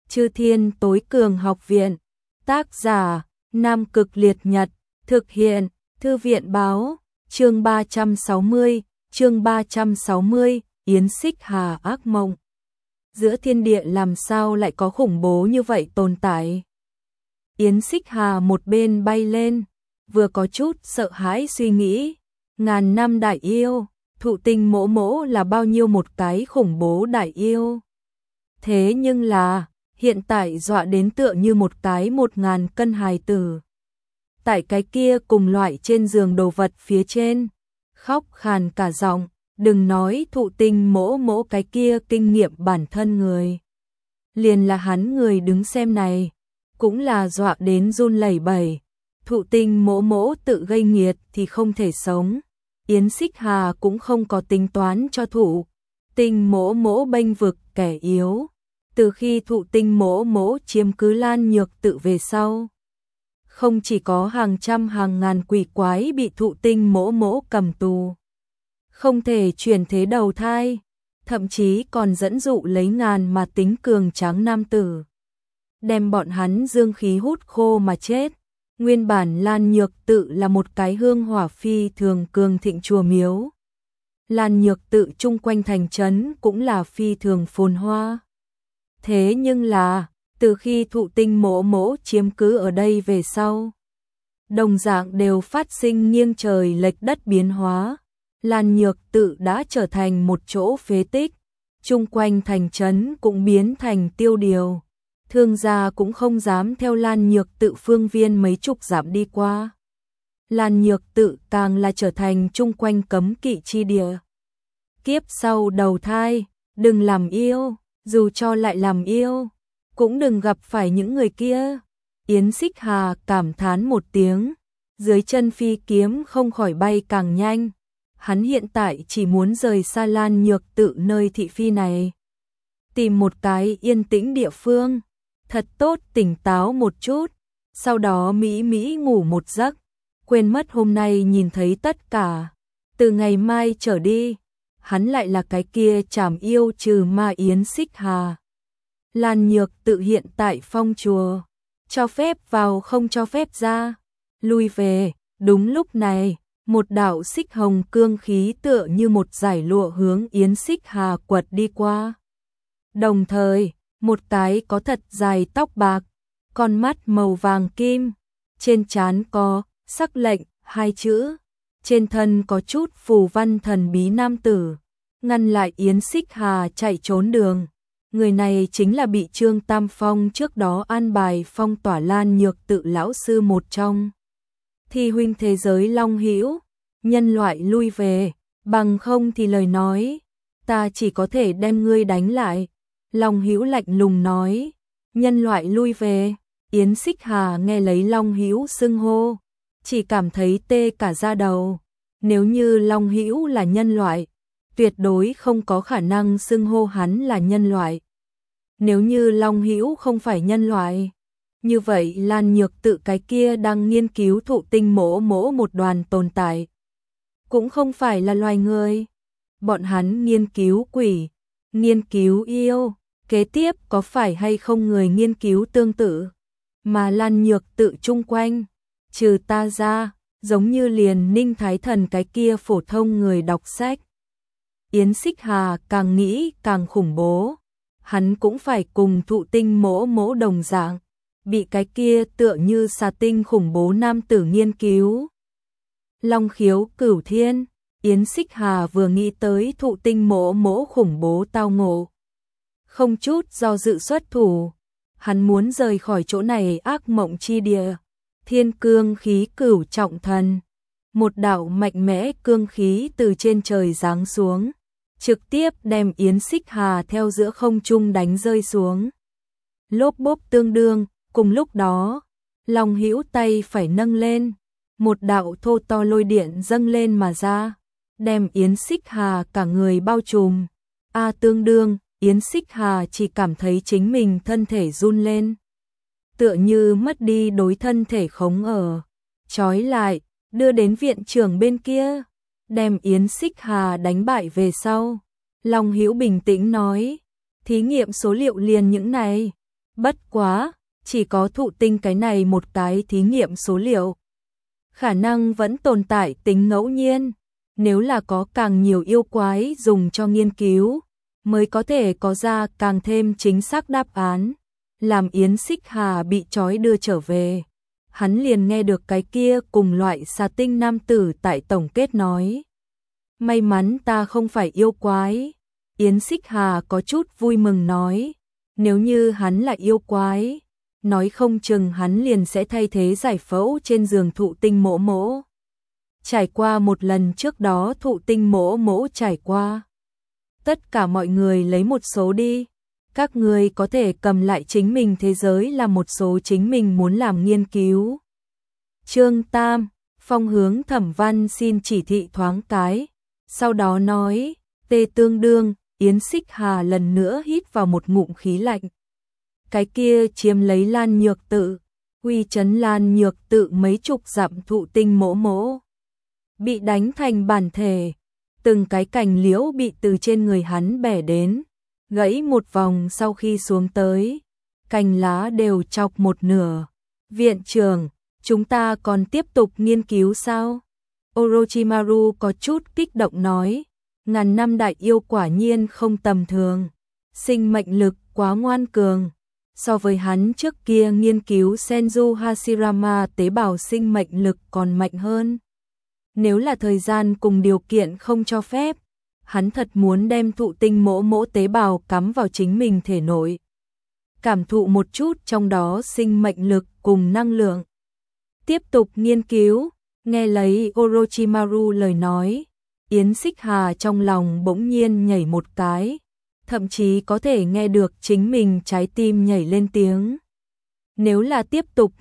Chư Thiên Tối Cường Học Viện. Tác giả: Nam Cực Liệt Nhật. Thực hiện: Thư viện báo. Chương 360, Yến Xích Hà ác mộng. Giữa thiên địa làm sao lại có khủng bố như vậy tồn tại? Yến Xích Hà một bên bay lên, vừa có chút sợ hãi suy nghĩ, ngàn năm đại yêu, Thụ Tinh Mỗ Mỗ là bao nhiêu một cái khủng bố đại yêu. Thế nhưng là, hiện tại dọa đến tựa như một cái 1000 cân hài tử. Tại cái kia cùng loại trên giường đồ vật phía trên, khóc khàn cả giọng, đừng nói Thụ Tinh Mỗ Mỗ cái kia kinh nghiệm bản thân người. Liền là hắn người đứng xem này, cũng là dọa đến run lẩy bẩy. Thụ Tinh Mỗ Mỗ tự gây nghiệt thì không thể sống. Yến Xích Hà cũng không có tính toán cho Thụ Tinh Mỗ Mỗ bênh vực kẻ yếu. Từ khi Thụ Tinh Mỗ Mỗ chiếm cứ Lan Nhược Tự về sau, không chỉ có hàng trăm hàng ngàn quỷ quái bị Thụ Tinh Mỗ Mỗ cầm tù, không thể chuyển thế đầu thai, thậm chí còn dẫn dụ lấy ngàn mà tính cường tráng nam tử, đem bọn hắn dương khí hút khô mà chết. Nguyên bản Lan Nhược Tự là một cái hương hỏa phi thường cường thịnh chùa miếu. Lan Nhược Tự chung quanh thành trấn cũng là phi thường phồn hoa. Thế nhưng là, từ khi Thụ Tinh Mỗ Mỗ chiếm cứ ở đây về sau, đồng dạng đều phát sinh nghiêng trời lệch đất biến hóa. Lan Nhược Tự đã trở thành một chỗ phế tích, chung quanh thành trấn cũng biến thành tiêu điều. Thương gia cũng không dám theo Lan Nhược Tự phương viên mấy chục dặm đi qua. Lan Nhược Tự càng là trở thành chung quanh cấm kỵ chi địa. Kiếp sau đầu thai, đừng làm yêu, dù cho lại làm yêu, cũng đừng gặp phải những người kia. Yến Xích Hà cảm thán một tiếng, dưới chân phi kiếm không khỏi bay càng nhanh. Hắn hiện tại chỉ muốn rời xa Lan Nhược Tự nơi thị phi này, tìm một cái yên tĩnh địa phương, thật tốt tỉnh táo một chút, sau đó mỹ mỹ ngủ một giấc, quên mất hôm nay nhìn thấy tất cả. Từ ngày mai trở đi, hắn lại là cái kia trảm yêu trừ ma Yến Xích Hà. Lan Nhược Tự hiện tại phong chùa, cho phép vào không cho phép ra, lui về. Đúng lúc này, một đạo xích hồng cương khí tựa như một dải lụa hướng Yến Xích Hà quật đi qua. Đồng thời, một cái có thật dài tóc bạc, con mắt màu vàng kim, trên trán có sắc lệnh 2 chữ, trên thân có chút phù văn thần bí nam tử, ngăn lại Yến Xích Hà chạy trốn đường. Người này chính là bị Trương Tam Phong trước đó an bài phong tỏa Lan Nhược Tự lão sư một trong. Thi huynh thế giới Long Hữu, nhân loại lui về, bằng không thì lời nói, ta chỉ có thể đem ngươi đánh lại. Long Hữu lạnh lùng nói, nhân loại lui về. Yến Xích Hà nghe lấy Long Hữu xưng hô, chỉ cảm thấy tê cả da đầu. Nếu như Long Hữu là nhân loại, tuyệt đối không có khả năng xưng hô hắn là nhân loại. Nếu như Long Hữu không phải nhân loại, như vậy Lan Nhược Tự cái kia đang nghiên cứu Thụ Tinh Mỗ Mỗ một đoàn tồn tại, cũng không phải là loài người. Bọn hắn nghiên cứu quỷ, nghiên cứu yêu, kế tiếp có phải hay không người nghiên cứu tương tự. Mà Lan Nhược Tự chung quanh, trừ ta ra, giống như liền Ninh Thái Thần cái kia phổ thông người đọc sách. Yến Xích Hà càng nghĩ càng khủng bố, hắn cũng phải cùng Thụ Tinh Mỗ Mỗ đồng dạng, bị cái kia tựa như xà tinh khủng bố nam tử nghiên cứu. Long khiếu cửu thiên, Yến Xích Hà vừa nghĩ tới Thụ Tinh Mỗ Mỗ khủng bố tao ngộ, không chút do dự xuất thủ. Hắn muốn rời khỏi chỗ này ác mộng chi địa. Thiên cương khí cửu trọng thần, một đạo mạnh mẽ cương khí từ trên trời giáng xuống, trực tiếp đem Yến Xích Hà theo giữa không trung đánh rơi xuống. Lốp bốp tương đương, cùng lúc đó, Long Hữu tay phải nâng lên, một đạo thô to lôi điện dâng lên mà ra, đem Yến Xích Hà cả người bao trùm. Tương đương, Yến Xích Hà chỉ cảm thấy chính mình thân thể run lên, tựa như mất đi đối thân thể khống ở, trói lại, đưa đến viện trưởng bên kia, đem Yến Xích Hà đánh bại về sau. Long Hữu bình tĩnh nói, thí nghiệm số liệu liền những này, Bất quá, chỉ có thụ tinh cái này một cái thí nghiệm số liệu. Khả năng vẫn tồn tại tính ngẫu nhiên, nếu là có càng nhiều yêu quái dùng cho nghiên cứu, mới có thể có ra càng thêm chính xác đáp án. Làm Yến Xích Hà bị trói đưa trở về, hắn liền nghe được cái kia cùng loại xà tinh nam tử tại tổng kết nói. May mắn ta không phải yêu quái. Yến Xích Hà có chút vui mừng nói, nếu như hắn là yêu quái, nói không chừng hắn liền sẽ thay thế giải phẫu trên giường thụ tinh mỗ mỗ. Trải qua một lần trước đó thụ tinh mỗ mỗ trải qua. Tất cả mọi người lấy một số đi. Các người có thể cầm lại chính mình thế giới là một số chính mình muốn làm nghiên cứu. Chương Tam, Phong hướng Thẩm Văn xin chỉ thị thoáng cái. Sau đó nói, tê tương đương, Yến Xích Hà lần nữa hít vào một ngụm khí lạnh. Cái kia chiếm lấy Lan Nhược Tự, uy chấn Lan Nhược Tự mấy chục dặm thụ tinh mỗ mỗ. Bị đánh thành bản thể, từng cái cành liễu bị từ trên người hắn bẻ đến, gãy một vòng sau khi xuống tới, cành lá đều chọc một nửa. Viện trưởng, chúng ta còn tiếp tục nghiên cứu sao? Orochimaru có chút kích động nói, ngàn năm đại yêu quả nhiên không tầm thường, sinh mệnh lực quá ngoan cường. So với hắn trước kia nghiên cứu Senju Hashirama tế bào sinh mệnh lực còn mạnh hơn. Nếu là thời gian cùng điều kiện không cho phép, hắn thật muốn đem thụ tinh mỗ mỗ tế bào cắm vào chính mình thể nội. Cảm thụ một chút trong đó sinh mệnh lực cùng năng lượng. Tiếp tục nghiên cứu, nghe lấy Orochimaru lời nói, Yến Xích Hà trong lòng bỗng nhiên nhảy một cái, thậm chí có thể nghe được chính mình trái tim nhảy lên tiếng. Nếu là tiếp tục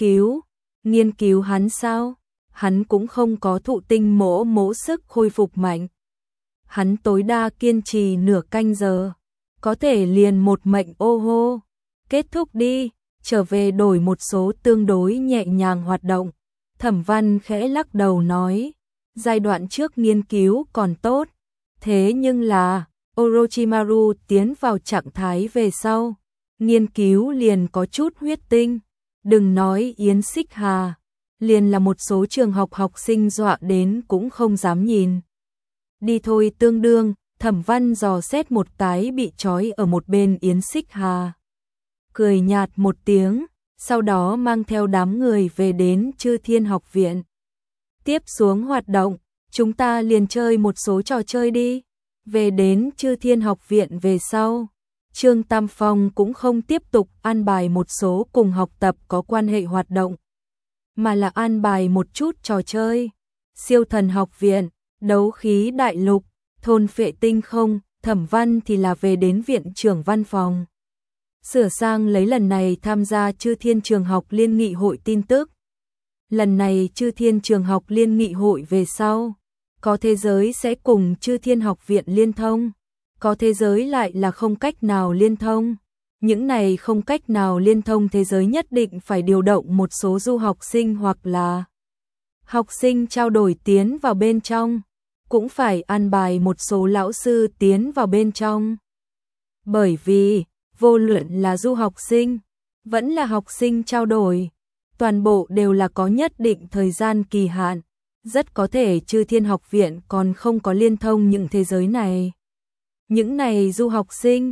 nghiên cứu hắn sao? Hắn cũng không có thụ tinh mỗ mỗ sức khôi phục mạnh. Hắn tối đa kiên trì nửa canh giờ, có thể liền một mệnh ô hô. Kết thúc đi, trở về đổi một số tương đối nhẹ nhàng hoạt động. Thẩm Văn khẽ lắc đầu nói, giai đoạn trước nghiên cứu còn tốt, thế nhưng là Orochimaru tiến vào trạng thái về sau, nghiên cứu liền có chút huyết tinh. Đừng nói Yến Xích Hà, liền là một số trường học học sinh dọa đến cũng không dám nhìn. Đi thôi tương đương, Thẩm Văn dò xét một cái bị trói ở một bên Yến Xích Hà. Cười nhạt một tiếng, sau đó mang theo đám người về đến Chư Thiên Học Viện. Tiếp xuống hoạt động, chúng ta liền chơi một số trò chơi đi. Về đến Chư Thiên Học Viện về sau, Trương Tam Phong cũng không tiếp tục an bài một số cùng học tập có quan hệ hoạt động, mà là an bài một chút trò chơi. Siêu Thần Học Viện, Đấu Khí Đại Lục, Thôn Phệ Tinh Không, Thẩm Văn thì là về đến viện trưởng văn phòng. Sửa sang lấy lần này tham gia Chư Thiên Trường Học Liên Nghị Hội tin tức. Lần này Chư Thiên Trường Học Liên Nghị Hội về sau, có thế giới sẽ cùng Chư Thiên Học Viện liên thông, có thế giới lại là không cách nào liên thông. Những này không cách nào liên thông thế giới nhất định phải điều động một số du học sinh hoặc là học sinh trao đổi tiến vào bên trong, cũng phải an bài một số lão sư tiến vào bên trong. Bởi vì, vô luận là du học sinh, vẫn là học sinh trao đổi, toàn bộ đều là có nhất định thời gian kỳ hạn, rất có thể Chư Thiên Học Viện còn không có liên thông những thế giới này. Những này du học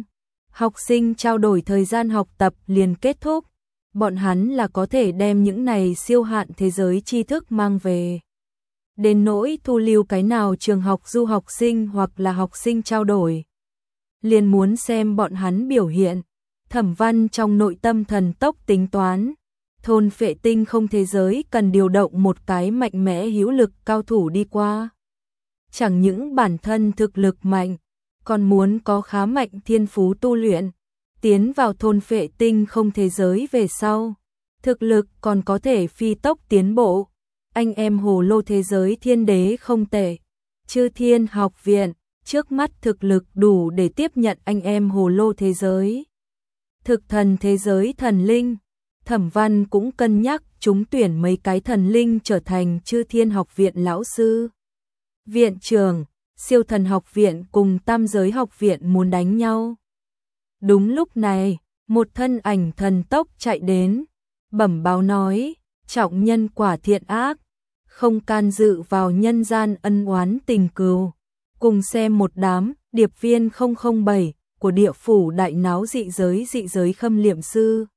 sinh trao đổi thời gian học tập liền kết thúc, bọn hắn là có thể đem những này siêu hạn thế giới tri thức mang về. Đến nỗi thu lưu cái nào trường học du học sinh hoặc là học sinh trao đổi, liền muốn xem bọn hắn biểu hiện. Thẩm Văn trong nội tâm thần tốc tính toán, Thôn Phệ Tinh Không thế giới cần điều động một cái mạnh mẽ hữu lực cao thủ đi qua. Chẳng những bản thân thực lực mạnh, còn muốn có khá mạnh thiên phú tu luyện, tiến vào Thôn Phệ Tinh Không thế giới về sau, thực lực còn có thể phi tốc tiến bộ. Anh em hồ lô thế giới thiên đế không tệ, Chư Thiên Học Viện trước mắt thực lực đủ để tiếp nhận anh em hồ lô thế giới. Thực thần thế giới thần linh, Thẩm Văn cũng cân nhắc trúng tuyển mấy cái thần linh trở thành Chư Thiên Học Viện lão sư. Viện trưởng, Siêu Thần Học Viện cùng Tam Giới Học Viện muốn đánh nhau. Đúng lúc này, Một thân ảnh thần tốc chạy đến, bẩm báo nói, trọng nhân quả thiện ác, không can dự vào nhân gian ân oán tình cừu. Cùng xem một đám, điệp viên 007 của địa phủ đại náo dị giới khâm liệm sư.